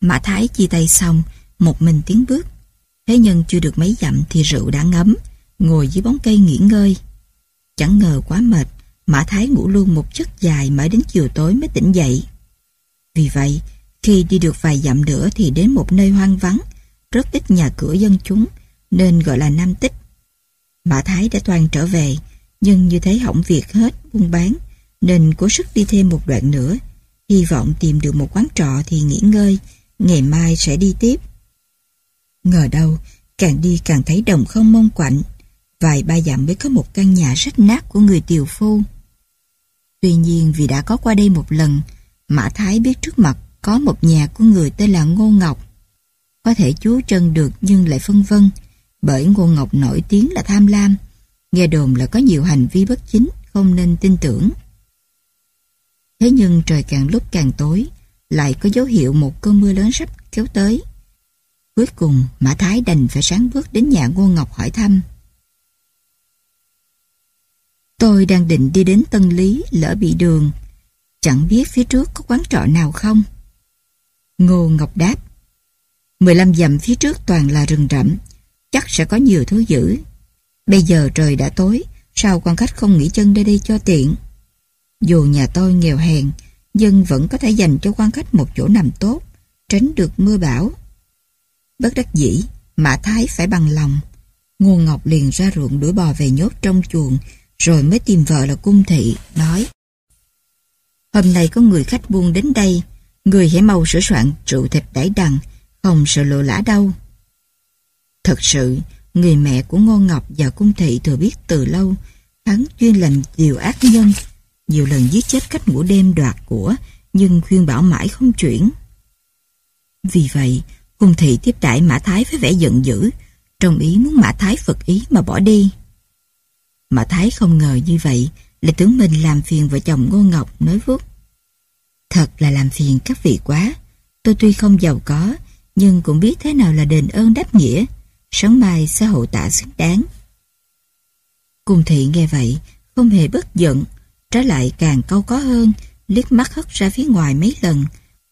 Mã Thái chia tay xong, một mình tiến bước. Thế nhưng chưa được mấy dặm thì rượu đã ngấm, ngồi dưới bóng cây nghỉ ngơi. Chẳng ngờ quá mệt, Mã Thái ngủ luôn một giấc dài mãi đến chiều tối mới tỉnh dậy. Vì vậy, khi đi được vài dặm nữa thì đến một nơi hoang vắng, rất ít nhà cửa dân chúng, nên gọi là Nam Tích. Mã Thái đã toan trở về, nhưng như thấy hỏng việc hết buôn bán, nên cố sức đi thêm một đoạn nữa, hy vọng tìm được một quán trọ thì nghỉ ngơi, ngày mai sẽ đi tiếp. Ngờ đâu, càng đi càng thấy đồng không mông quạnh, vài ba dặm mới có một căn nhà rách nát của người tiều phu. Tuy nhiên vì đã có qua đây một lần, Mã Thái biết trước mặt có một nhà của người tên là Ngô Ngọc. Có thể chú chân được nhưng lại phân vân, bởi Ngô Ngọc nổi tiếng là tham lam, nghe đồn là có nhiều hành vi bất chính, không nên tin tưởng. Thế nhưng trời càng lúc càng tối, lại có dấu hiệu một cơn mưa lớn sắp kéo tới. Cuối cùng Mã Thái đành phải sáng bước đến nhà Ngô Ngọc hỏi thăm. Tôi đang định đi đến Tân Lý, lỡ bị đường, chẳng biết phía trước có quán trọ nào không? Ngô Ngọc đáp, 15 dặm phía trước toàn là rừng rậm, chắc sẽ có nhiều thứ dữ. Bây giờ trời đã tối, sao quan khách không nghỉ chân nơi đây cho tiện? Dù nhà tôi nghèo hèn, nhưng vẫn có thể dành cho quan khách một chỗ nằm tốt, tránh được mưa bão. Bất đắc dĩ, Mã Thái phải bằng lòng. Ngô Ngọc liền ra ruộng đuổi bò về nhốt trong chuồng, rồi mới tìm vợ là Cung Thị, nói: Hôm nay có người khách buôn đến đây, người hãy mau sửa soạn rượu thịt đãi đằng, không sợ lộ lã đâu. Thật sự, người mẹ của Ngô Ngọc và Cung Thị thừa biết từ lâu, hắn chuyên làm điều ác nhân, nhiều lần giết chết khách ngủ đêm đoạt của, nhưng khuyên bảo mãi không chuyển. Vì vậy, Cung Thị tiếp đãi Mã Thái với vẻ giận dữ, đồng ý muốn Mã Thái phật ý mà bỏ đi. Mã Thái không ngờ như vậy, lại tưởng mình làm phiền vợ chồng Ngô Ngọc, nói vuốt: Thật là làm phiền các vị quá, tôi tuy không giàu có, nhưng cũng biết thế nào là đền ơn đáp nghĩa, sáng mai sẽ hậu tạ xứng đáng. Cung Thị nghe vậy, không hề bất giận, trái lại càng cau có hơn, liếc mắt hất ra phía ngoài mấy lần,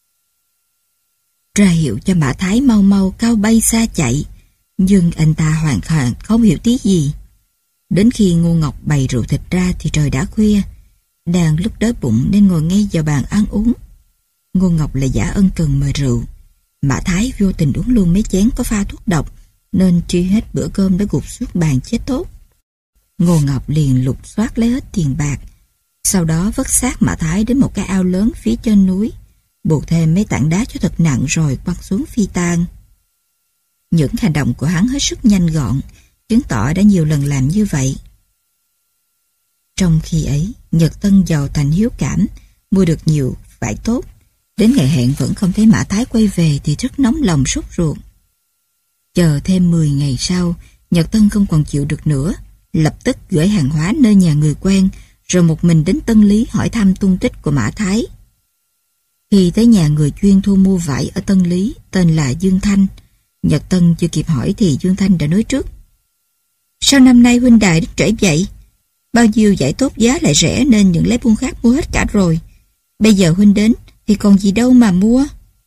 ra hiệu cho Mã Thái mau mau cao bay xa chạy, nhưng anh ta hoàn toàn không hiểu tí gì. Đến khi Ngô Ngọc bày rượu thịt ra thì trời đã khuya, đang lúc đói bụng nên ngồi ngay vào bàn ăn uống. Ngô Ngọc lại giả ân cần mời rượu. Mã Thái vô tình uống luôn mấy chén có pha thuốc độc, nên truy hết bữa cơm đã gục xuống bàn chết tốt. Ngô Ngọc liền lục soát lấy hết tiền bạc, sau đó vất xác Mã Thái đến một cái ao lớn phía trên núi, buộc thêm mấy tảng đá cho thật nặng rồi quăng xuống phi tang. Những hành động của hắn hết sức nhanh gọn, chứng tỏ đã nhiều lần làm như vậy. Trong khi ấy, Nhật Tân giàu thành hiếu cảm, mua được nhiều vải tốt. Đến ngày hẹn vẫn không thấy Mã Thái quay về thì rất nóng lòng sốt ruột. Chờ thêm 10 ngày sau, Nhật Tân không còn chịu được nữa, lập tức gửi hàng hóa nơi nhà người quen, rồi một mình đến Tân Lý hỏi thăm tung tích của Mã Thái. Khi tới nhà người chuyên thu mua vải ở Tân Lý, tên là Dương Thanh, Nhật Tân chưa kịp hỏi thì Dương Thanh đã nói trước: Sao năm nay huynh đài trễ vậy? Bao nhiêu vải tốt giá lại rẻ nên những lấy buôn khác mua hết cả rồi. Bây giờ huynh đến thì còn gì đâu mà mua.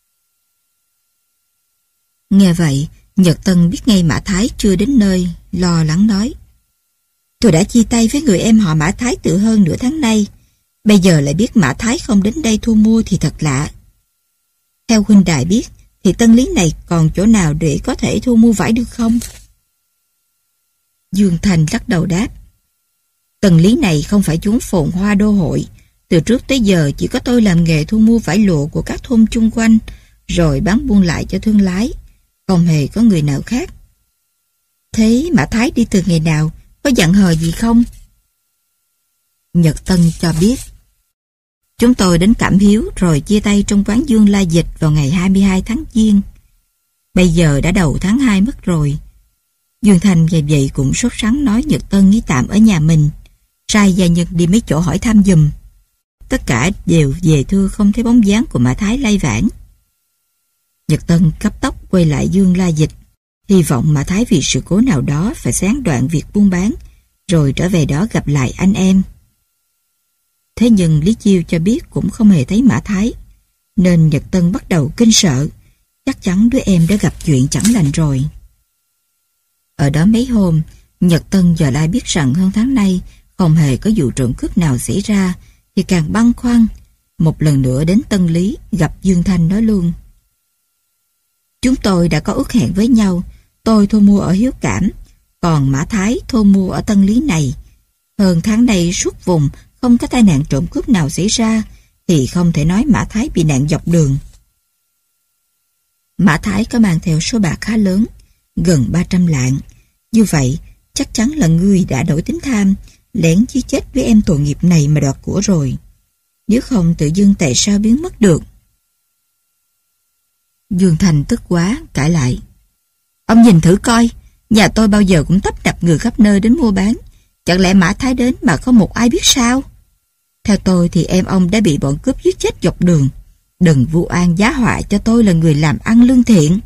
Nghe vậy, Nhật Tân biết ngay Mã Thái chưa đến nơi, lo lắng nói: Tôi đã chia tay với người em họ Mã Thái từ hơn nửa tháng nay, bây giờ lại biết Mã Thái không đến đây thu mua thì thật lạ. Theo huynh đài biết thì Tân Lý này còn chỗ nào để có thể thu mua vải được không? Dương Thành lắc đầu đáp: Tân Lý này không phải chốn phồn hoa đô hội, từ trước tới giờ chỉ có tôi làm nghề thu mua vải lụa của các thôn chung quanh, rồi bán buôn lại cho thương lái, không hề có người nào khác. Thế Mã Thái đi từ ngày nào, có dặn hờ gì không? Nhật Tân cho biết: Chúng tôi đến Cảm Hiếu rồi chia tay trong quán Dương La Dịch vào ngày 22 tháng Giêng. Bây giờ đã đầu tháng 2 mất rồi. Dương Thành về vậy cũng sốt sắng nói Nhật Tân nghỉ tạm ở nhà mình, sai gia nhân đi mấy chỗ hỏi thăm giùm. Tất cả đều về thưa không thấy bóng dáng của Mã Thái lai vãng. Nhật Tân cấp tốc quay lại Dương La Dịch, hy vọng Mã Thái vì sự cố nào đó phải gián đoạn việc buôn bán, rồi trở về đó gặp lại anh em. Thế nhưng Lý Chiêu cho biết cũng không hề thấy Mã Thái, nên Nhật Tân bắt đầu kinh sợ, chắc chắn đứa em đã gặp chuyện chẳng lành rồi. Ở đó mấy hôm, Nhật Tân giờ lại biết rằng hơn tháng nay không hề có vụ trộm cướp nào xảy ra, thì càng băn khoăn. Một lần nữa đến Tân Lý gặp Dương Thanh nói luôn: chúng tôi đã có ước hẹn với nhau, tôi thu mua ở Hiếu Cảm, còn Mã Thái thu mua ở Tân Lý này. Hơn tháng nay suốt vùng không có tai nạn trộm cướp nào xảy ra, thì không thể nói Mã Thái bị nạn dọc đường. Mã Thái có mang theo số bạc khá lớn, gần 300 lạng. Như vậy, chắc chắn là ngươi đã đổi tính tham, lén giết chết với em tội nghiệp này mà đoạt của rồi. Nếu không tự dưng tại sao biến mất được? Dương Thành tức quá, cãi lại: ông nhìn thử coi, nhà tôi bao giờ cũng tấp nập người khắp nơi đến mua bán. Chẳng lẽ Mã Thái đến mà không một ai biết sao? Theo tôi thì em ông đã bị bọn cướp giết chết dọc đường. Đừng vu oan giá họa cho tôi là người làm ăn lương thiện.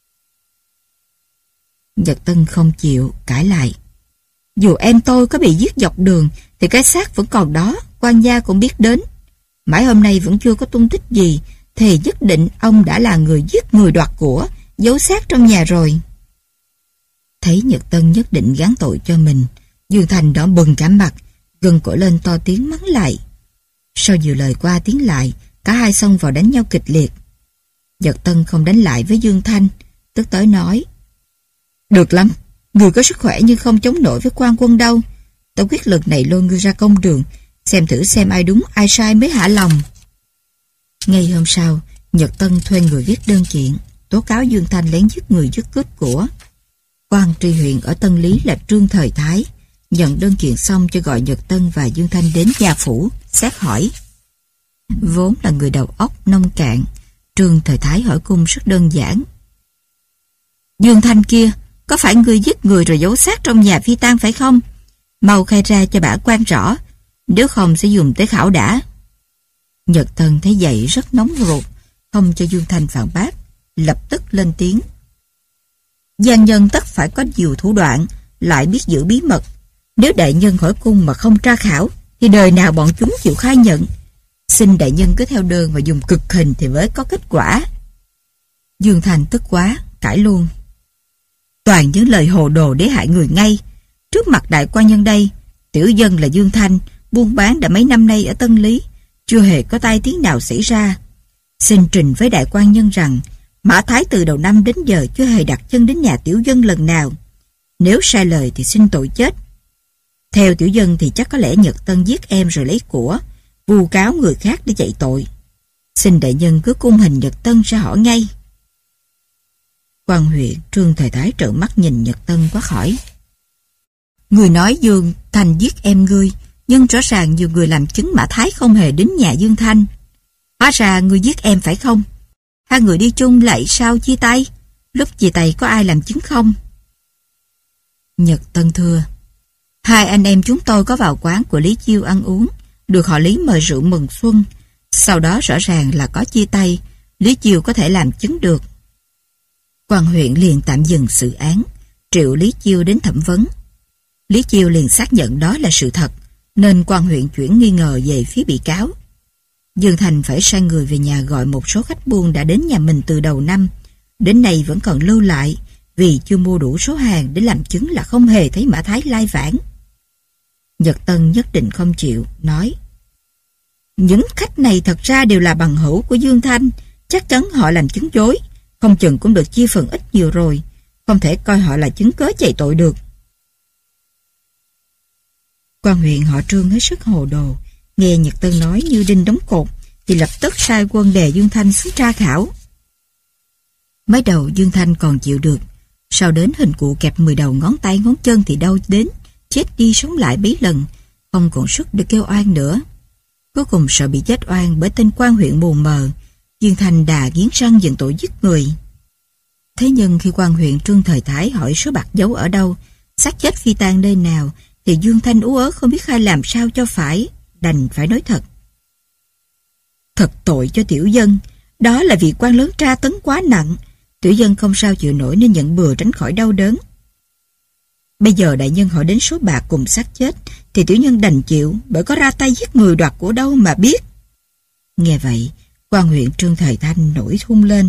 Nhật Tân không chịu, cãi lại: dù em tôi có bị giết dọc đường thì cái xác vẫn còn đó, quan gia cũng biết đến. Mãi hôm nay vẫn chưa có tung tích gì, thì nhất định ông đã là người giết người đoạt của, giấu xác trong nhà rồi. Thấy Nhật Tân nhất định gán tội cho mình, Dương Thành đỏ bừng cả mặt, gân cổ lên to tiếng mắng lại. Sau nhiều lời qua tiếng lại, cả hai xông vào đánh nhau kịch liệt. Nhật Tân không đánh lại với Dương Thanh, tức tới nói: được lắm, người có sức khỏe nhưng không chống nổi với quan quân đâu. Tôi quyết lần này lôi ngươi ra công đường, xem thử xem ai đúng ai sai mới hả lòng. Ngay hôm sau, Nhật Tân thuê người viết đơn kiện tố cáo Dương Thanh lén giết người giết cướp của. Quan tri huyện ở Tân Lý là Trương Thời Thái nhận đơn kiện xong cho gọi Nhật Tân và Dương Thanh đến gia phủ xét hỏi. Vốn là người đầu óc nông cạn, Trương Thời Thái hỏi cung rất đơn giản: Dương Thanh kia, có phải ngươi giết người rồi giấu xác trong nhà phi tang phải không? Mau khai ra cho bả quan rõ, nếu không sẽ dùng tới khảo đả. Nhật Tân thấy vậy rất nóng ruột, không cho Dương Thanh phản bác, lập tức lên tiếng: gian nhân tất phải có nhiều thủ đoạn, lại biết giữ bí mật. Nếu đại nhân hỏi cung mà không tra khảo, thì đời nào bọn chúng chịu khai nhận. Xin đại nhân cứ theo đơn và dùng cực hình thì mới có kết quả. Dương Thanh tức quá, cãi luôn: toàn những lời hồ đồ để hại người ngay. Trước mặt đại quan nhân đây, tiểu dân là Dương Thanh, buôn bán đã mấy năm nay ở Tân Lý, chưa hề có tai tiếng nào xảy ra. Xin trình với đại quan nhân rằng Mã Thái từ đầu năm đến giờ chưa hề đặt chân đến nhà tiểu dân lần nào. Nếu sai lời thì xin tội chết. Theo tiểu dân thì chắc có lẽ Nhật Tân giết em rồi lấy của, vu cáo người khác để chạy tội. Xin đại nhân cứ cung hình Nhật Tân ra hỏi ngay. Quan huyện Trương Thời Thái trợn mắt nhìn Nhật Tân quá khỏi: người nói Dương Thanh giết em ngươi, nhưng rõ ràng nhiều người làm chứng Mã Thái không hề đến nhà Dương Thanh. Hóa ra ngươi giết em phải không? Hai người đi chung lại sao chia tay? Lúc chia tay có ai làm chứng không? Nhật Tân thưa: hai anh em chúng tôi có vào quán của Lý Chiêu ăn uống, được họ Lý mời rượu mừng xuân. Sau đó rõ ràng là có chia tay, Lý Chiêu có thể làm chứng được. Quan huyện liền tạm dừng sự án, triệu Lý Chiêu đến thẩm vấn. Lý Chiêu liền xác nhận đó là sự thật, nên quan huyện chuyển nghi ngờ về phía bị cáo. Dương Thành phải sai người về nhà gọi một số khách buôn đã đến nhà mình từ đầu năm, đến nay vẫn còn lưu lại, vì chưa mua đủ số hàng để làm chứng là không hề thấy Mã Thái lai vãng. Nhật Tân nhất định không chịu, nói: những khách này thật ra đều là bằng hữu của Dương Thanh, chắc chắn họ làm chứng dối, không chừng cũng được chia phần ít nhiều rồi, không thể coi họ là chứng cớ chạy tội được. Quan huyện họ Trương hết sức hồ đồ, nghe Nhật Tân nói như đinh đóng cột, thì lập tức sai quân đè Dương Thanh xuống tra khảo. Mới đầu Dương Thanh còn chịu được, sau đến hình cụ kẹp 10 đầu ngón tay ngón chân thì đau đến, chết đi sống lại mấy lần, không còn sức để kêu oan nữa. Cuối cùng sợ bị chết oan bởi tên quan huyện mù mờ, Dương Thanh đà nghiến răng nhận tội giết người. Thế nhưng khi quan huyện Trương Thời Thái hỏi số bạc giấu ở đâu, xác chết phi tang nơi nào, thì Dương Thanh ú ớ không biết khai làm sao cho phải, đành phải nói thật. Thật tội cho tiểu dân, đó là vì quan lớn tra tấn quá nặng, tiểu dân không sao chịu nổi nên nhận bừa tránh khỏi đau đớn. Bây giờ đại nhân hỏi đến số bạc cùng xác chết, thì tiểu nhân đành chịu, bởi có ra tay giết người đoạt của đâu mà biết. Nghe vậy, quan huyện Trương Thời Thanh nổi thun lên,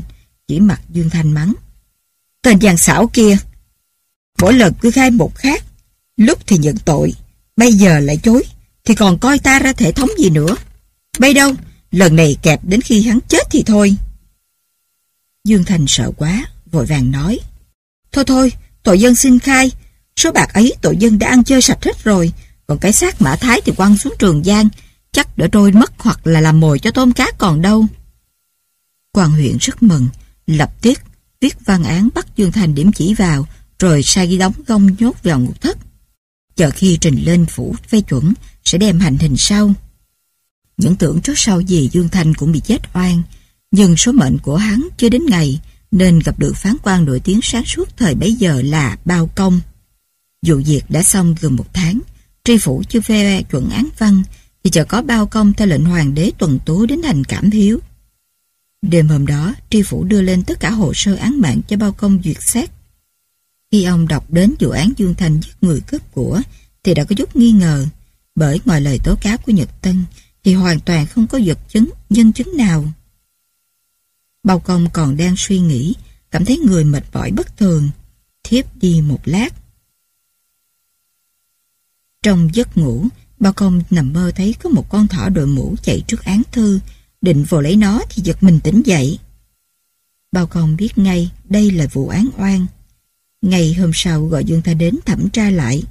chỉ mặt Dương Thanh mắng. Tên gian xảo kia, mỗi lần cứ khai một khác, lúc thì nhận tội, bây giờ lại chối, thì còn coi ta ra thể thống gì nữa. Bây đâu, lần này kẹp đến khi hắn chết thì thôi. Dương Thanh sợ quá, vội vàng nói. Thôi thôi, tội dân xin khai, số bạc ấy tội dân đã ăn chơi sạch hết rồi, còn cái xác Mã Thái thì quăng xuống Trường Giang, chắc đã trôi mất hoặc là làm mồi cho tôm cá còn đâu. Quan huyện rất mừng, lập tức viết văn án bắt Dương Thanh điểm chỉ vào, rồi sai ghi đóng gông nhốt vào ngục thất. Chờ khi trình lên phủ phê chuẩn, sẽ đem hành hình sau. Những tưởng trước sau gì Dương Thanh cũng bị chết oan, nhưng số mệnh của hắn chưa đến ngày, nên gặp được phán quan nổi tiếng sáng suốt thời bấy giờ là Bao Công. Vụ việc đã xong gần 1 tháng, tri phủ chưa phê chuẩn án văn, thì chờ có Bao Công theo lệnh hoàng đế tuần tú đến thành Cảm Hiếu. Đêm hôm đó, tri phủ đưa lên tất cả hồ sơ án mạng cho Bao Công duyệt xét. Khi ông đọc đến vụ án Dương Thanh giết người cướp của, thì đã có chút nghi ngờ, bởi ngoài lời tố cáo của Nhật Tân, thì hoàn toàn không có vật chứng, nhân chứng nào. Bao Công còn đang suy nghĩ, cảm thấy người mệt mỏi bất thường, thiếp đi một lát. Trong giấc ngủ, Bao Công nằm mơ thấy có một con thỏ đội mũ chạy trước án thư, định vồ lấy nó thì giật mình tỉnh dậy. Bao Công biết ngay đây là vụ án oan. Ngày hôm sau gọi Dương Thanh đến thẩm tra lại.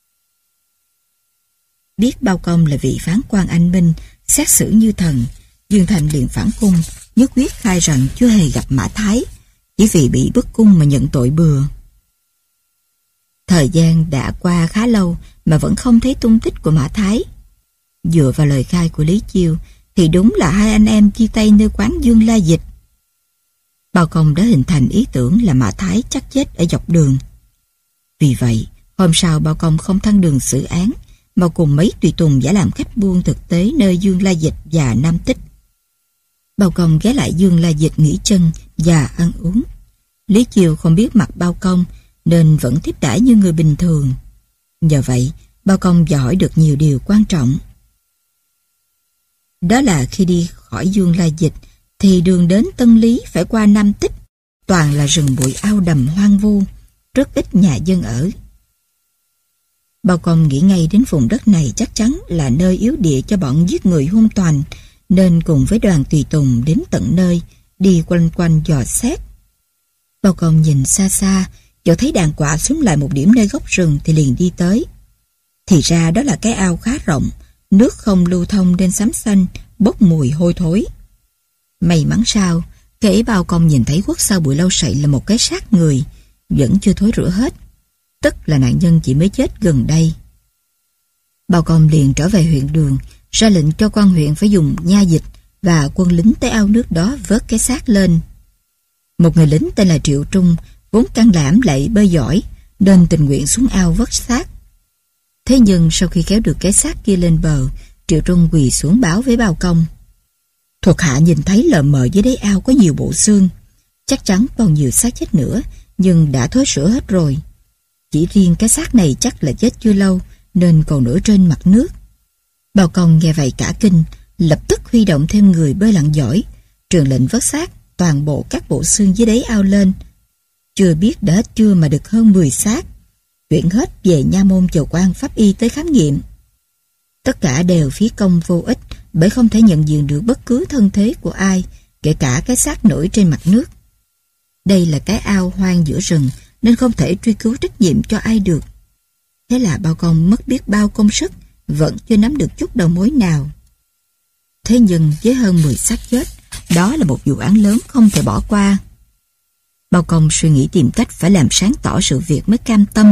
Biết Bao Công là vị phán quan anh minh, xét xử như thần, Dương Thanh liền phản cung, nhất quyết khai rằng chưa hề gặp Mã Thái, chỉ vì bị bức cung mà nhận tội bừa. Thời gian đã qua khá lâu mà vẫn không thấy tung tích của Mã Thái. Dựa vào lời khai của Lý Chiêu thì đúng là hai anh em chia tay nơi quán Dương La Dịch. Bao Công đã hình thành ý tưởng là Mã Thái chắc chết ở dọc đường. Vì vậy, hôm sau Bao Công không thăng đường xử án, mà cùng mấy tùy tùng giả làm khách buôn thực tế nơi Dương La Dịch và Nam Tích. Bao Công ghé lại Dương La Dịch nghỉ chân và ăn uống. Lý Chiêu không biết mặt Bao Công nên vẫn tiếp đãi như người bình thường. Nhờ vậy, Bao Công dò hỏi được nhiều điều quan trọng. Đó là khi đi khỏi Dương La Dịch thì đường đến Tân Lý phải qua Nam Tích, toàn là rừng bụi ao đầm hoang vu, rất ít nhà dân ở. Bao Công nghĩ ngay đến vùng đất này chắc chắn là nơi yếu địa cho bọn giết người hung toành, nên cùng với đoàn tùy tùng đến tận nơi, đi quanh quanh dò xét. Bao Công nhìn xa xa, chỗ thấy đàn quạ xuống lại một điểm nơi góc rừng thì liền đi tới. Thì ra đó là cái ao khá rộng, nước không lưu thông nên xám xanh, bốc mùi hôi thối. May mắn sao, kể Bao Công nhìn thấy khuất sau bụi lau sậy là một cái xác người, vẫn chưa thối rữa hết, tức là nạn nhân chỉ mới chết gần đây. Bao Công liền trở về huyện Đường, ra lệnh cho quan huyện phải dùng nha dịch và quân lính tới ao nước đó vớt cái xác lên. Một người lính tên là Triệu Trung, vốn can đảm lại bơi giỏi, nên tình nguyện xuống ao vớt xác. Thế nhưng sau khi kéo được cái xác kia lên bờ, Triệu Trung quỳ xuống báo với Bao Công. Thuộc hạ nhìn thấy lờ mờ dưới đáy ao có nhiều bộ xương, chắc chắn còn nhiều xác chết nữa, nhưng đã thối rữa hết rồi. Chỉ riêng cái xác này chắc là chết chưa lâu, nên còn nổi trên mặt nước. Bao Công nghe vậy cả kinh, lập tức huy động thêm người bơi lặn giỏi, truyền lệnh vớt xác toàn bộ các bộ xương dưới đáy ao lên. Chưa biết đã hết chưa mà được hơn 10 xác, chuyển hết về nha môn chờ quan pháp y tới khám nghiệm. Tất cả đều phí công vô ích, bởi không thể nhận diện được bất cứ thân thế của ai, kể cả cái xác nổi trên mặt nước. Đây là cái ao hoang giữa rừng, nên không thể truy cứu trách nhiệm cho ai được. Thế là Bao Công mất biết bao công sức, vẫn chưa nắm được chút đầu mối nào. Thế nhưng với hơn 10 xác chết, đó là một vụ án lớn không thể bỏ qua. Bao Công suy nghĩ tìm cách phải làm sáng tỏ sự việc mới cam tâm.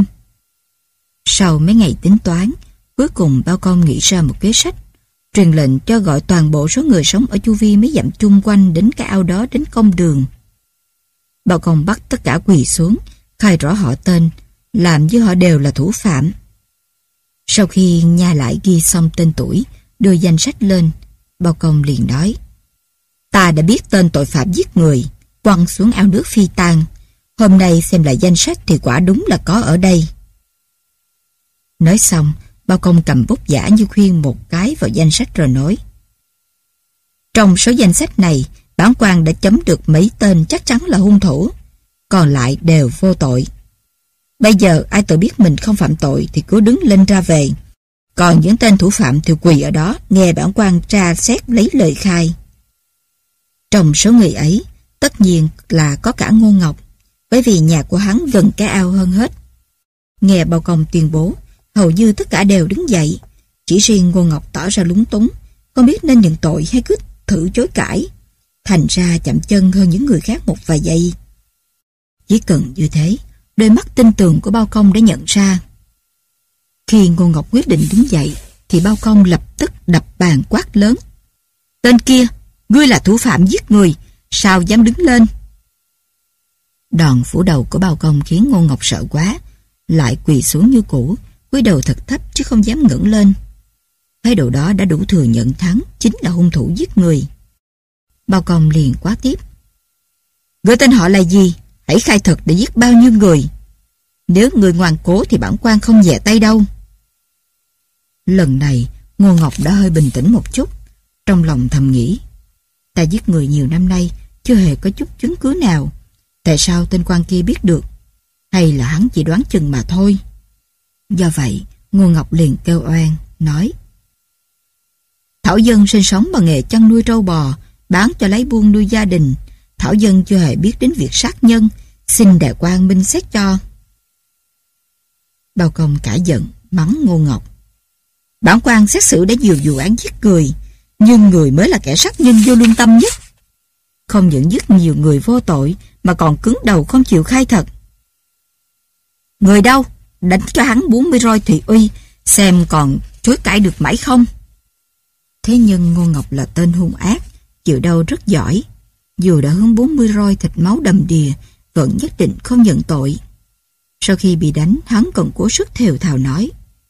Sau mấy ngày tính toán, cuối cùng Bao Công nghĩ ra một kế sách, truyền lệnh cho gọi toàn bộ số người sống ở chu vi mấy dặm chung quanh đến cái ao đó đến công đường. Bao Công bắt tất cả quỳ xuống, khai rõ họ tên, làm như họ đều là thủ phạm. Sau khi nha lại ghi xong tên tuổi, đưa danh sách lên, Bao Công liền nói: Ta đã biết tên tội phạm giết người, quăng xuống ao nước phi tang. Hôm nay xem lại danh sách thì quả đúng là có ở đây. Nói xong, Bao Công cầm bút giả như khuyên một cái vào danh sách rồi nói: Trong số danh sách này, Bản quan đã chấm được mấy tên chắc chắn là hung thủ, còn lại đều vô tội. Bây giờ ai tự biết mình không phạm tội thì cứ đứng lên ra về, còn những tên thủ phạm thì quỳ ở đó nghe bản quan tra xét lấy lời khai. Trong số người ấy, tất nhiên là có cả Ngô Ngọc, bởi vì nhà của hắn gần cái ao hơn hết. Nghe Bao Công tuyên bố, hầu như tất cả đều đứng dậy, chỉ riêng Ngô Ngọc tỏ ra lúng túng, không biết nên nhận tội hay cứ thử chối cãi, thành ra chậm chân hơn những người khác một vài giây. Chỉ cần như thế, đôi mắt tinh tường của Bao Công đã nhận ra. Khi Ngô Ngọc quyết định đứng dậy, thì Bao Công lập tức đập bàn quát lớn: "Tên kia, ngươi là thủ phạm giết người, sao dám đứng lên?" Đòn phủ đầu của Bao Công khiến Ngô Ngọc sợ quá, lại quỳ xuống như cũ, cúi đầu thật thấp chứ không dám ngẩng lên. Thái độ đó đã đủ thừa nhận thắng chính là hung thủ giết người. Bao Công liền quát tiếp: "Ngươi tên họ là gì? Hãy khai thật để giết bao nhiêu người. Nếu người ngoan cố thì bản quan không dè tay đâu." Lần này Ngô Ngọc đã hơi bình tĩnh một chút, trong lòng thầm nghĩ: ta giết người nhiều năm nay chưa hề có chút chứng cứ nào, tại sao tên quan kia biết được? Hay là hắn chỉ đoán chừng mà thôi? Do vậy Ngô Ngọc liền kêu oan, nói: "Thảo Dân sinh sống bằng nghề chăn nuôi trâu bò, bán cho lấy buôn nuôi gia đình. Thảo Dân chưa hề biết đến việc sát nhân, xin đại quan minh xét cho." Bao Công cả giận mắng Ngô Ngọc: "Bản quan xét xử đã nhiều vụ án giết người, nhưng người mới là kẻ sát nhân vô lương tâm nhất. Không những giết nhiều người vô tội mà còn cứng đầu không chịu khai thật. Người đâu? Đánh cho hắn 40 roi thị uy, xem còn chối cãi được mãi không?" Thế nhưng Ngô Ngọc là tên hung ác, chịu đau rất giỏi. Dù đã hướng 40 roi thịt máu đầm đìa, vẫn nhất định không nhận tội. Sau khi bị đánh, hắn còn cố sức thều thào nói: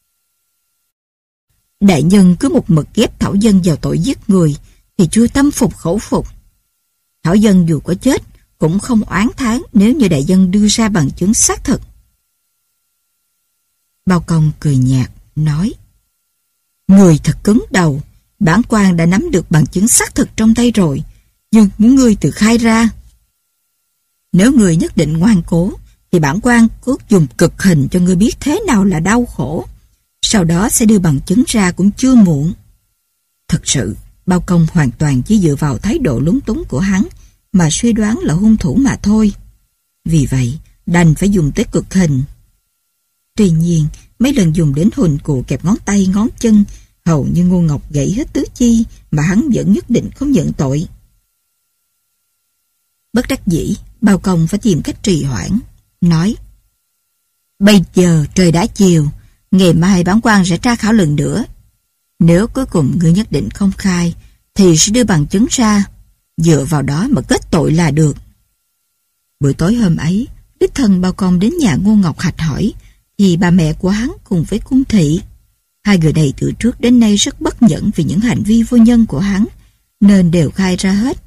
"Đại nhân cứ một mực ghép Thảo Dân vào tội giết người thì chưa tâm phục khẩu phục. Thảo Dân dù có chết cũng không oán thán nếu như đại nhân đưa ra bằng chứng xác thực." Bao Công cười nhạt nói: "Người thật cứng đầu, bản quan đã nắm được bằng chứng xác thực trong tay rồi, nhưng muốn ngươi tự khai ra. Nếu người nhất định ngoan cố thì bản quan cứ dùng cực hình cho ngươi biết thế nào là đau khổ, sau đó sẽ đưa bằng chứng ra cũng chưa muộn." Thật sự Bao Công hoàn toàn chỉ dựa vào thái độ lúng túng của hắn mà suy đoán là hung thủ mà thôi. Vì vậy đành phải dùng tới cực hình. Tuy nhiên mấy lần dùng đến hình cụ kẹp ngón tay ngón chân, hầu như Ngô Ngọc gãy hết tứ chi mà hắn vẫn nhất định không nhận tội. Bất đắc dĩ, Bao Công phải tìm cách trì hoãn, nói: "Bây giờ trời đã chiều, ngày mai bản quan sẽ tra khảo lần nữa. Nếu cuối cùng ngươi nhất định không khai thì sẽ đưa bằng chứng ra, dựa vào đó mà kết tội là được." Buổi tối hôm ấy, đích thân Bao Công đến nhà Ngô Ngọc hạch hỏi thì bà mẹ của hắn cùng với cung thị. Hai người này từ trước đến nay rất bất nhẫn vì những hành vi vô nhân của hắn, nên đều khai ra hết.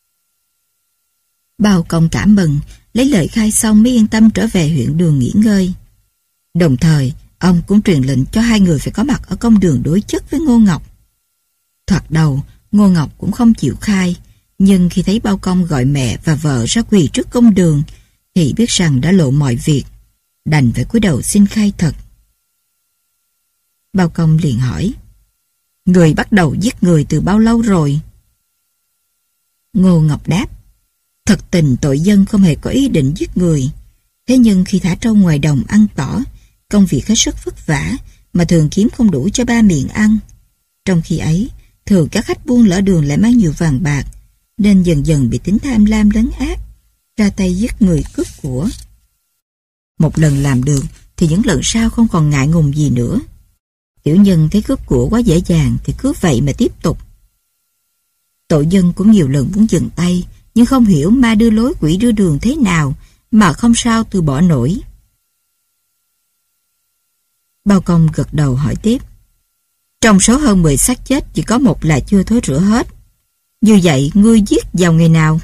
Bao Công cảm mừng, lấy lời khai xong mới yên tâm trở về huyện Đường nghỉ ngơi. Đồng thời, ông cũng truyền lệnh cho hai người phải có mặt ở công đường đối chất với Ngô Ngọc. Thoạt đầu, Ngô Ngọc cũng không chịu khai, nhưng khi thấy Bao Công gọi mẹ và vợ ra quỳ trước công đường, thì biết rằng đã lộ mọi việc, đành phải cúi đầu xin khai thật. Bao Công liền hỏi: "Người bắt đầu giết người từ bao lâu rồi?" Ngô Ngọc đáp: "Thật tình tội dân không hề có ý định giết người. Thế nhưng khi thả trâu ngoài đồng ăn tỏ, công việc hết sức vất vả mà thường kiếm không đủ cho ba miệng ăn. Trong khi ấy, thường các khách buôn lỡ đường lại mang nhiều vàng bạc, nên dần dần bị tính tham lam lấn ác, ra tay giết người cướp của. Một lần làm được thì những lần sau không còn ngại ngùng gì nữa. Tiểu nhân thấy cướp của quá dễ dàng thì cứ vậy mà tiếp tục. Tội dân cũng nhiều lần muốn dừng tay, nhưng không hiểu ma đưa lối quỷ đưa đường thế nào mà không sao từ bỏ nổi." Bao Công gật đầu hỏi tiếp: "Trong số hơn 10 xác chết chỉ có một là chưa thối rữa hết. Như vậy ngươi giết vào ngày nào?"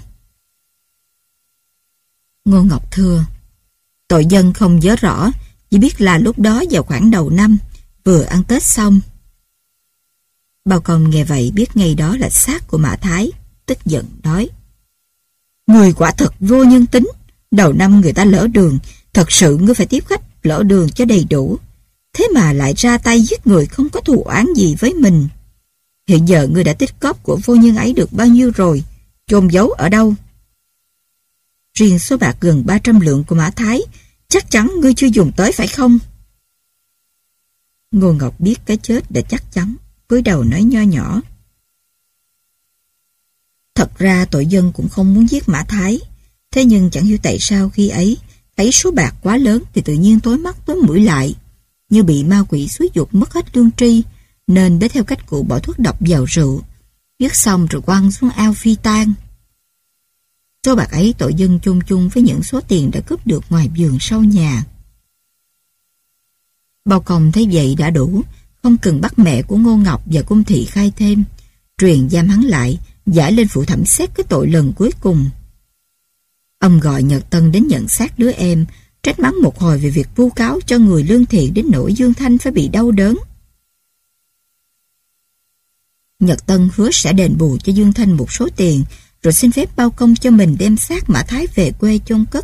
Ngô Ngọc thưa: "Tội dân không nhớ rõ, chỉ biết là lúc đó vào khoảng đầu năm, vừa ăn Tết xong." Bao Công nghe vậy biết ngay đó là xác của Mã Thái, tức giận nói: Người quả thật vô nhân tính. Đầu năm người ta lỡ đường, thật sự ngươi phải tiếp khách lỡ đường cho đầy đủ. Thế mà lại ra tay giết người không có thù oán gì với mình. Hiện giờ ngươi đã tích góp của vô nhân ấy được bao nhiêu rồi? Chôn giấu ở đâu? Riêng số bạc gần 300 lượng của Mã Thái, chắc chắn ngươi chưa dùng tới phải không? Ngô Ngọc biết cái chết đã chắc chắn, cúi đầu nói nho nhỏ. Thật ra tội dân cũng không muốn giết Mã Thái, thế nhưng chẳng hiểu tại sao khi ấy thấy số bạc quá lớn thì tự nhiên tối mắt tối mũi lại, như bị ma quỷ xúi giục mất hết lương tri, nên bé theo cách cụ bỏ thuốc độc vào rượu, viết xong rồi quăng xuống ao phi tang. Số bạc ấy tội dân chung chung với những số tiền đã cướp được ngoài vườn sau nhà. Bao Công thấy vậy đã đủ, không cần bắt mẹ của Ngô Ngọc và Cung Thị khai thêm, truyền giam hắn lại, giải lên phụ thẩm xét cái tội lần cuối cùng. Ông gọi Nhật Tân đến nhận xác đứa em, trách mắng một hồi về việc vu cáo cho người lương thiện đến nỗi Dương Thanh phải bị đau đớn. Nhật Tân hứa sẽ đền bù cho Dương Thanh một số tiền, rồi xin phép Bao Công cho mình đem xác Mã Thái về quê chôn cất.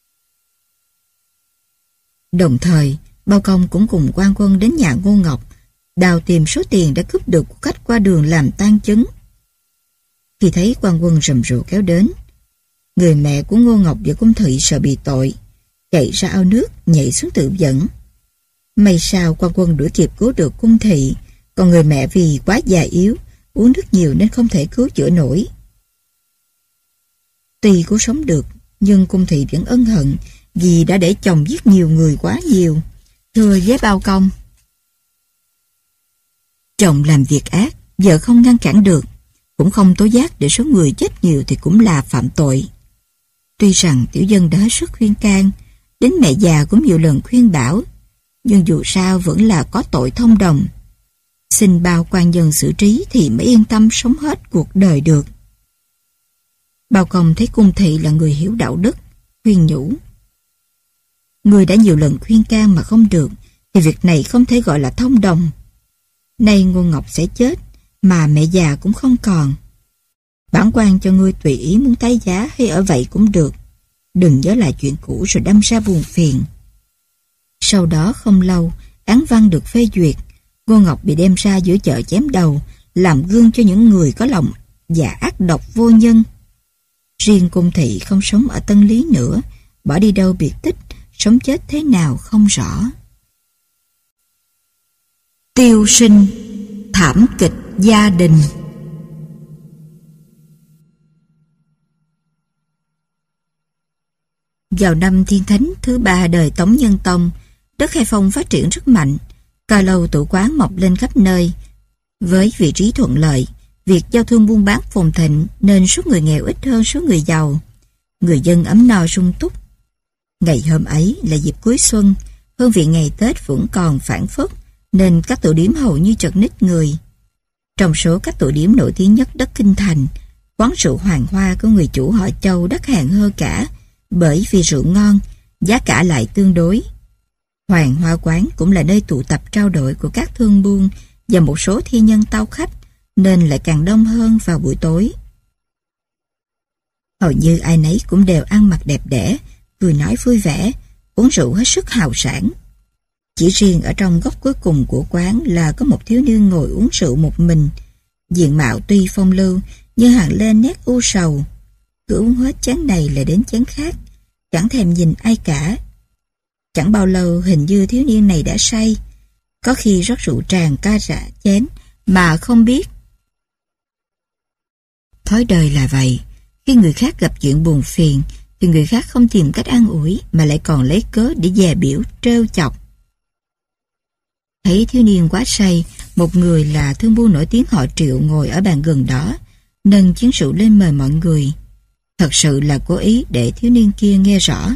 Đồng thời, Bao Công cũng cùng quan quân đến nhà Ngô Ngọc, đào tìm số tiền đã cướp được của khách qua đường làm tang chứng. Khi thấy quan quân rầm rộ kéo đến, người mẹ của Ngô Ngọc và Cung Thị sợ bị tội, chạy ra ao nước nhảy xuống tự vẫn. May sao quan quân đuổi kịp cứu được Cung Thị, còn người mẹ vì quá già yếu, uống nước nhiều nên không thể cứu chữa nổi. Tuy cứu sống được, nhưng Cung Thị vẫn ân hận vì đã để chồng giết nhiều người quá nhiều. Thưa với Bao Công, chồng làm việc ác, vợ không ngăn cản được, cũng không tố giác để số người chết nhiều thì cũng là phạm tội. Tuy rằng tiểu dân đã hết sức khuyên can, đến mẹ già cũng nhiều lần khuyên bảo, nhưng dù sao vẫn là có tội thông đồng. Xin Bao quan dân xử trí thì mới yên tâm sống hết cuộc đời được. Bao Công thấy Cung Thị là người hiểu đạo đức, khuyên nhủ. Người đã nhiều lần khuyên can mà không được, thì việc này không thể gọi là thông đồng. Nay Ngô Ngọc sẽ chết, mà mẹ già cũng không còn. Bản quan cho ngươi tùy ý muốn tái giá hay ở vậy cũng được. Đừng nhớ lại chuyện cũ rồi đâm ra buồn phiền. Sau đó không lâu, án văn được phê duyệt. Ngô Ngọc bị đem ra giữa chợ chém đầu, làm gương cho những người có lòng và ác độc vô nhân. Riêng Cung Thị không sống ở Tân Lý nữa, bỏ đi đâu biệt tích, sống chết thế nào không rõ. Tiêu sinh, thảm kịch gia đình. Vào năm Thiên Thánh thứ 3 đời Tống Nhân Tông, đất Khai Phong phát triển rất mạnh, cao lầu tủ quán mọc lên khắp nơi. Với vị trí thuận lợi, việc giao thương buôn bán phồn thịnh nên số người nghèo ít hơn số người giàu. Người dân ấm no sung túc. Ngày hôm ấy là dịp cuối xuân, hương vị ngày Tết vẫn còn phảng phất, nên các tụ điểm hầu như chật ních người. Trong số các tụ điểm nổi tiếng nhất đất Kinh Thành, quán rượu Hoàng Hoa của người chủ họ Châu đắt hàng hơn cả, bởi vì rượu ngon, giá cả lại tương đối. Hoàng Hoa quán cũng là nơi tụ tập trao đổi của các thương buôn và một số thi nhân tao khách, nên lại càng đông hơn vào buổi tối. Hầu như ai nấy cũng đều ăn mặc đẹp đẽ, cười nói vui vẻ, uống rượu hết sức hào sảng. Chỉ riêng ở trong góc cuối cùng của quán là có một thiếu niên ngồi uống rượu một mình. Diện mạo tuy phong lưu, nhưng hằn lên nét u sầu. Cứ uống hết chén này lại đến chén khác, chẳng thèm nhìn ai cả. Chẳng bao lâu hình như thiếu niên này đã say, có khi rót rượu tràn ca rã chén mà không biết. Thói đời là vậy, khi người khác gặp chuyện buồn phiền thì người khác không tìm cách an ủi mà lại còn lấy cớ để dè biểu trêu chọc. Thấy thiếu niên quá say, một người là thương buôn nổi tiếng họ Triệu ngồi ở bàn gần đó, nâng chén rượu lên mời mọi người. Thật sự là cố ý để thiếu niên kia nghe rõ.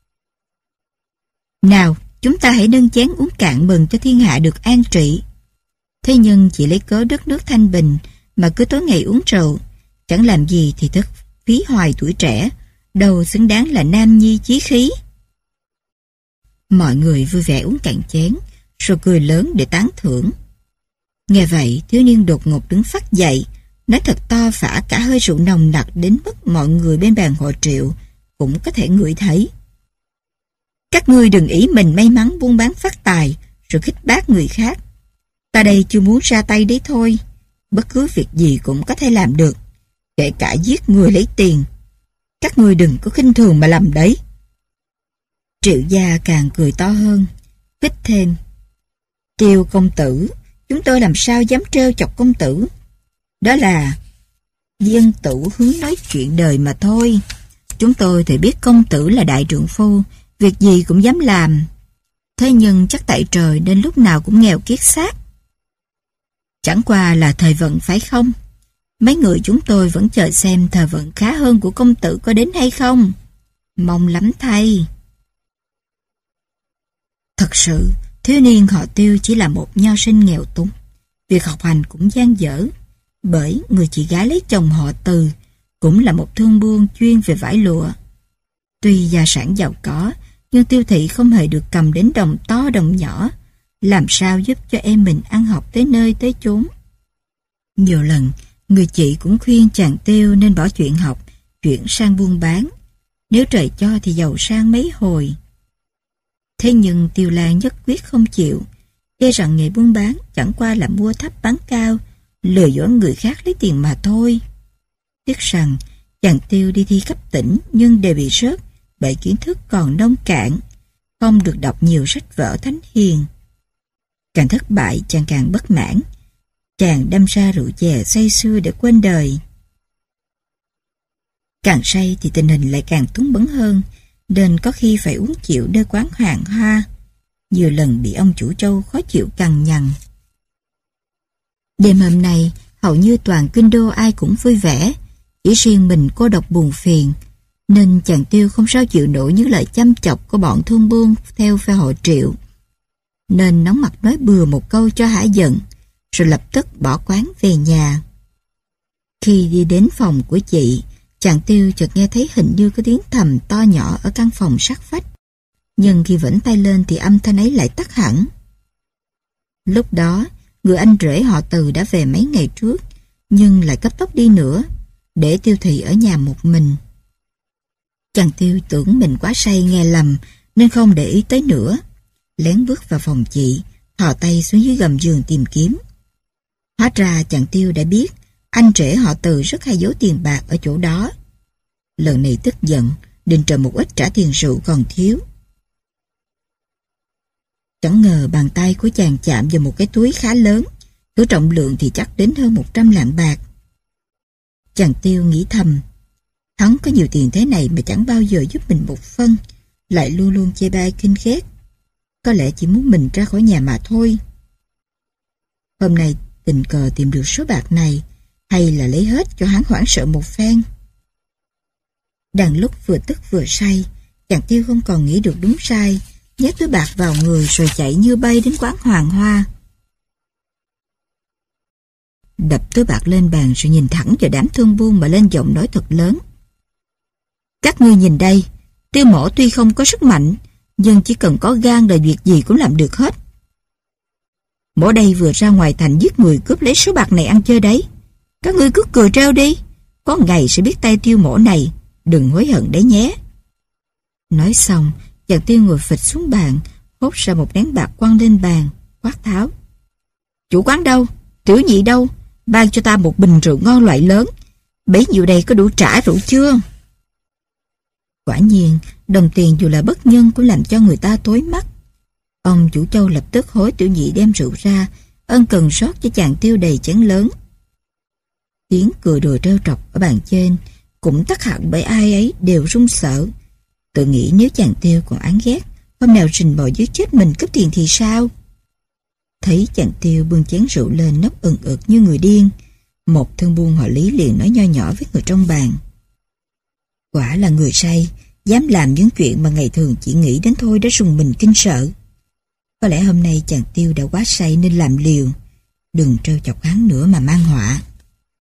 Nào, chúng ta hãy nâng chén uống cạn mừng cho thiên hạ được an trị. Thế nhưng chỉ lấy cớ đất nước thanh bình mà cứ tối ngày uống rượu, chẳng làm gì thì thức phí hoài tuổi trẻ, đâu xứng đáng là nam nhi chí khí. Mọi người vui vẻ uống cạn chén, rồi cười lớn để tán thưởng. Nghe vậy, thiếu niên đột ngột đứng phắt dậy, nói thật to phả cả hơi rượu nồng nặc đến mức mọi người bên bàn họ Triệu cũng có thể ngửi thấy. Các ngươi đừng ý mình may mắn buôn bán phát tài rồi khích bác người khác. Ta đây chưa muốn ra tay đấy thôi. Bất cứ việc gì cũng có thể làm được, kể cả giết người lấy tiền. Các ngươi đừng có khinh thường mà làm đấy. Triệu gia càng cười to hơn, khích thêm. Tiêu công tử, chúng tôi làm sao dám trêu chọc công tử. Đó là dân tử hướng nói chuyện đời mà thôi. Chúng tôi thì biết công tử là đại trượng phu, việc gì cũng dám làm. Thế nhưng chắc tại trời nên lúc nào cũng nghèo kiết xác. Chẳng qua là thời vận phải không? Mấy người chúng tôi vẫn chờ xem thời vận khá hơn của công tử có đến hay không. Mong lắm thay. Thật sự, thiếu niên họ Tiêu chỉ là một nho sinh nghèo túng. Việc học hành cũng dang dở, bởi người chị gái lấy chồng họ Từ cũng là một thương buôn chuyên về vải lụa. Tuy gia sản giàu có, nhưng Tiêu thị không hề được cầm đến đồng to đồng nhỏ, làm sao giúp cho em mình ăn học tới nơi tới chốn. Nhiều lần, người chị cũng khuyên chàng Tiêu nên bỏ chuyện học, chuyển sang buôn bán. Nếu trời cho thì giàu sang mấy hồi. Thế nhưng Tiêu Lan nhất quyết không chịu, e rằng nghề buôn bán chẳng qua là mua thấp bán cao, lừa dối người khác lấy tiền mà thôi. Tiếc rằng chàng Tiêu đi thi cấp tỉnh nhưng đều bị rớt bởi kiến thức còn nông cạn, không được đọc nhiều sách vở thánh hiền. Càng thất bại chàng càng bất mãn, chàng đâm ra rượu chè say sưa để quên đời. Càng say thì tình hình lại càng túng bấn hơn, nên có khi phải uống chịu nơi quán Hoàng Hoa, nhiều lần bị ông chủ Châu khó chịu cằn nhằn. Đêm hôm nay, hầu như toàn kinh đô ai cũng vui vẻ, chỉ riêng mình cô độc buồn phiền, nên chàng Tiêu không sao chịu nổi những lời chăm chọc của bọn thương buôn theo phe họ Triệu, nên nóng mặt nói bừa một câu cho hả giận, rồi lập tức bỏ quán về nhà. Khi đi đến phòng của chị, chàng Tiêu chợt nghe thấy hình như có tiếng thầm to nhỏ ở căn phòng sát vách, nhưng khi vẫy tay lên thì âm thanh ấy lại tắt hẳn. Lúc đó, người anh rể họ Từ đã về mấy ngày trước, nhưng lại cấp tốc đi nữa, để Tiêu thị ở nhà một mình. Chàng Tiêu tưởng mình quá say nghe lầm, nên không để ý tới nữa, lén bước vào phòng chị, thò tay xuống dưới gầm giường tìm kiếm. Hóa ra chàng Tiêu đã biết anh rể họ Từ rất hay giấu tiền bạc ở chỗ đó. Lần này tức giận, định trộm một ít trả tiền rượu còn thiếu. Chẳng ngờ bàn tay của chàng chạm vào một cái túi khá lớn, thứ trọng lượng thì chắc đến hơn 100 lạng bạc. Chàng Tiêu nghĩ thầm, hắn có nhiều tiền thế này mà chẳng bao giờ giúp mình một phân, lại luôn luôn chê bai kinh ghét. Có lẽ chỉ muốn mình ra khỏi nhà mà thôi. Hôm nay tình cờ tìm được số bạc này, hay là lấy hết cho hắn hoảng sợ một phen. Đang lúc vừa tức vừa say, chàng Tiêu không còn nghĩ được đúng sai, nhét túi bạc vào người rồi chạy như bay đến quán Hoàng Hoa. Đập túi bạc lên bàn rồi nhìn thẳng vào đám thương buôn mà lên giọng nói thật lớn. Các ngươi nhìn đây, Tiêu mổ tuy không có sức mạnh, nhưng chỉ cần có gan là việc gì cũng làm được hết. Mổ đây vừa ra ngoài thành giết người cướp lấy số bạc này ăn chơi đấy. Các ngươi cứ cười trêu đi, có ngày sẽ biết tay Tiêu mổ này, đừng hối hận đấy nhé. Nói xong, chàng Tiêu ngồi phịch xuống bàn, hốt ra một nén bạc quăng lên bàn, quát tháo. Chủ quán đâu? Tiểu nhị đâu? Ban cho ta một bình rượu ngon loại lớn. Bấy nhiêu đây có đủ trả rượu chưa? Quả nhiên, đồng tiền dù là bất nhân cũng làm cho người ta tối mắt. Ông chủ Châu lập tức hối tiểu nhị đem rượu ra, ân cần rót cho chàng Tiêu đầy chén lớn. Tiếng cười đùa trêu trọc ở bàn trên cũng tắt hẳn bởi ai ấy đều run sợ. Tự nghĩ nếu chàng Tiêu còn án ghét, hôm nào rình bò giết chết mình cướp tiền thì sao? Thấy chàng Tiêu bưng chén rượu lên nốc ừng ực như người điên, một thương buôn họ Lý liền nói nho nhỏ với người trong bàn. Quả là người say, dám làm những chuyện mà ngày thường chỉ nghĩ đến thôi đã rùng mình kinh sợ. Có lẽ hôm nay chàng Tiêu đã quá say nên làm liều, đừng trêu chọc hắn nữa mà mang họa.